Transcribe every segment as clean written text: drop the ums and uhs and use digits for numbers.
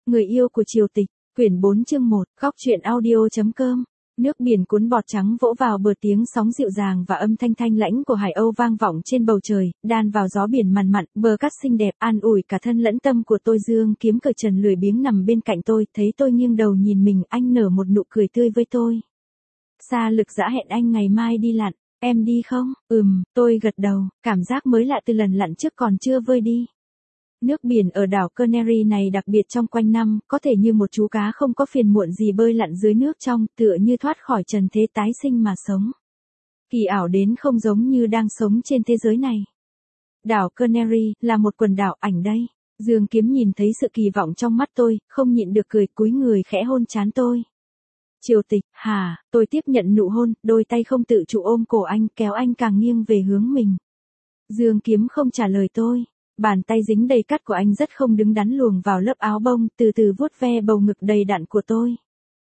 Người yêu của Triều Tịch, quyển 4 chương 1, góc truyện audio.com. Nước biển cuốn bọt trắng vỗ vào bờ, tiếng sóng dịu dàng và âm thanh thanh lãnh của hải âu vang vọng trên bầu trời, đan vào gió biển mằn mặn, bờ cát xinh đẹp, an ủi cả thân lẫn tâm của tôi. Dương Kiếm cởi trần lười biếng nằm bên cạnh tôi, thấy tôi nghiêng đầu nhìn mình, anh nở một nụ cười tươi với tôi. Sa Lực Dã hẹn anh ngày mai đi lặn, em đi không? Tôi gật đầu, cảm giác mới lạ từ lần lặn trước còn chưa vơi đi. Nước biển ở đảo Canary này đặc biệt trong quanh năm, có thể như một chú cá không có phiền muộn gì bơi lặn dưới nước trong, tựa như thoát khỏi trần thế tái sinh mà sống. Kỳ ảo đến không giống như đang sống trên thế giới này. Đảo Canary là một quần đảo ảnh đây. Dương Kiếm nhìn thấy sự kỳ vọng trong mắt tôi, không nhịn được cười, cúi người khẽ hôn trán tôi. Triều Tịch, hả? Tôi tiếp nhận nụ hôn, đôi tay không tự chủ ôm cổ anh, kéo anh càng nghiêng về hướng mình. Dương Kiếm không trả lời tôi. Bàn tay dính đầy cát của anh rất không đứng đắn luồn vào lớp áo bông, từ từ vuốt ve bầu ngực đầy đặn của tôi.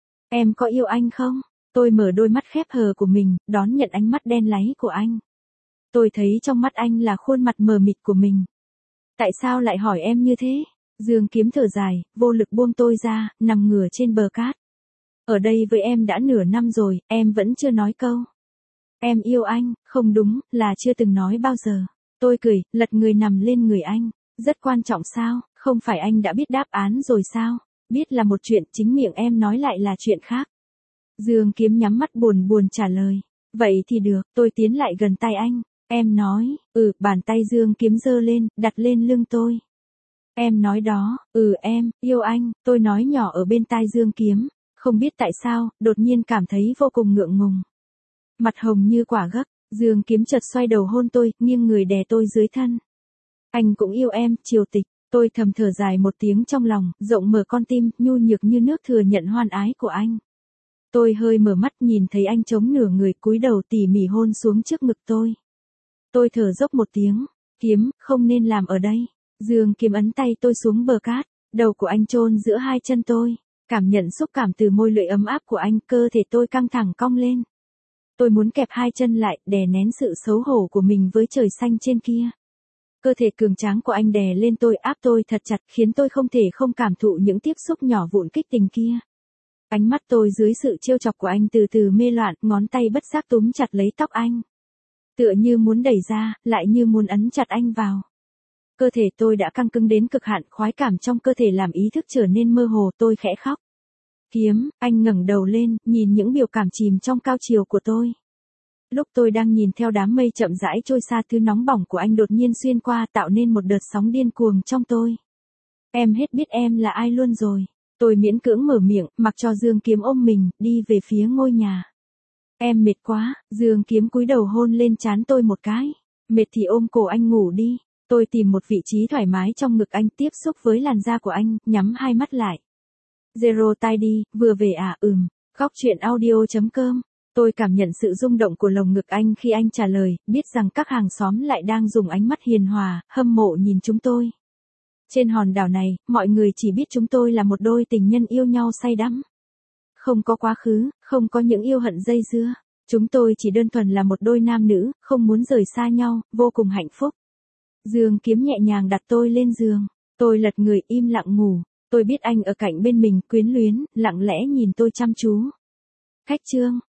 Em có yêu anh không? Tôi mở đôi mắt khép hờ của mình, đón nhận ánh mắt đen láy của anh. Tôi thấy trong mắt anh là khuôn mặt mờ mịt của mình. Tại sao lại hỏi em như thế? Dương Kiếm thở dài, vô lực buông tôi ra, nằm ngửa trên bờ cát. Ở đây với em đã nửa năm rồi, em vẫn chưa nói câu. Em yêu anh, không đúng, là chưa từng nói bao giờ. Tôi cười, lật người nằm lên người anh. Rất quan trọng sao, không phải anh đã biết đáp án rồi sao? Biết là một chuyện, chính miệng em nói lại là chuyện khác. Dương Kiếm nhắm mắt buồn buồn trả lời. Vậy thì được, tôi tiến lại gần tay anh. Em nói, bàn tay Dương Kiếm giơ lên, đặt lên lưng tôi. Em nói đó, em, yêu anh, tôi nói nhỏ ở bên tai Dương Kiếm. Không biết tại sao, đột nhiên cảm thấy vô cùng ngượng ngùng. Mặt hồng như quả gấc. Dương Kiếm chợt xoay đầu hôn tôi, nghiêng người đè tôi dưới thân. Anh cũng yêu em, Triều Tịch. Tôi thầm thở dài một tiếng trong lòng, rộng mở con tim, nhu nhược như nước thừa nhận hoan ái của anh. Tôi hơi mở mắt nhìn thấy anh chống nửa người cúi đầu tỉ mỉ hôn xuống trước ngực tôi. Tôi thở dốc một tiếng, Kiếm, không nên làm ở đây. Dương Kiếm ấn tay tôi xuống bờ cát, đầu của anh chôn giữa hai chân tôi, cảm nhận xúc cảm từ môi lưỡi ấm áp của anh, cơ thể tôi căng thẳng cong lên. Tôi muốn kẹp hai chân lại, đè nén sự xấu hổ của mình với trời xanh trên kia. Cơ thể cường tráng của anh đè lên tôi, áp tôi thật chặt, khiến tôi không thể không cảm thụ những tiếp xúc nhỏ vụn kích tình kia. Ánh mắt tôi dưới sự trêu chọc của anh từ từ mê loạn, ngón tay bất giác túm chặt lấy tóc anh. Tựa như muốn đẩy ra, lại như muốn ấn chặt anh vào. Cơ thể tôi đã căng cứng đến cực hạn, khoái cảm trong cơ thể làm ý thức trở nên mơ hồ, tôi khẽ khóc. Kiếm, anh ngẩng đầu lên, nhìn những biểu cảm chìm trong cao chiều của tôi. Lúc tôi đang nhìn theo đám mây chậm rãi trôi xa, thứ nóng bỏng của anh đột nhiên xuyên qua, tạo nên một đợt sóng điên cuồng trong tôi. Em hết biết em là ai luôn rồi. Tôi miễn cưỡng mở miệng, mặc cho Dương Kiếm ôm mình, đi về phía ngôi nhà. Em mệt quá, Dương Kiếm cúi đầu hôn lên trán tôi một cái. Mệt thì ôm cổ anh ngủ đi. Tôi tìm một vị trí thoải mái trong ngực anh, tiếp xúc với làn da của anh, nhắm hai mắt lại. Zero Tidy, vừa về à? Góc truyện audio.com. Tôi cảm nhận sự rung động của lồng ngực anh khi anh trả lời, biết rằng các hàng xóm lại đang dùng ánh mắt hiền hòa, hâm mộ nhìn chúng tôi. Trên hòn đảo này, mọi người chỉ biết chúng tôi là một đôi tình nhân yêu nhau say đắm. Không có quá khứ, không có những yêu hận dây dưa. Chúng tôi chỉ đơn thuần là một đôi nam nữ, không muốn rời xa nhau, vô cùng hạnh phúc. Dương Kiếm nhẹ nhàng đặt tôi lên giường. Tôi lật người im lặng ngủ. Tôi biết anh ở cạnh bên mình, quyến luyến, lặng lẽ nhìn tôi chăm chú. Khách trương,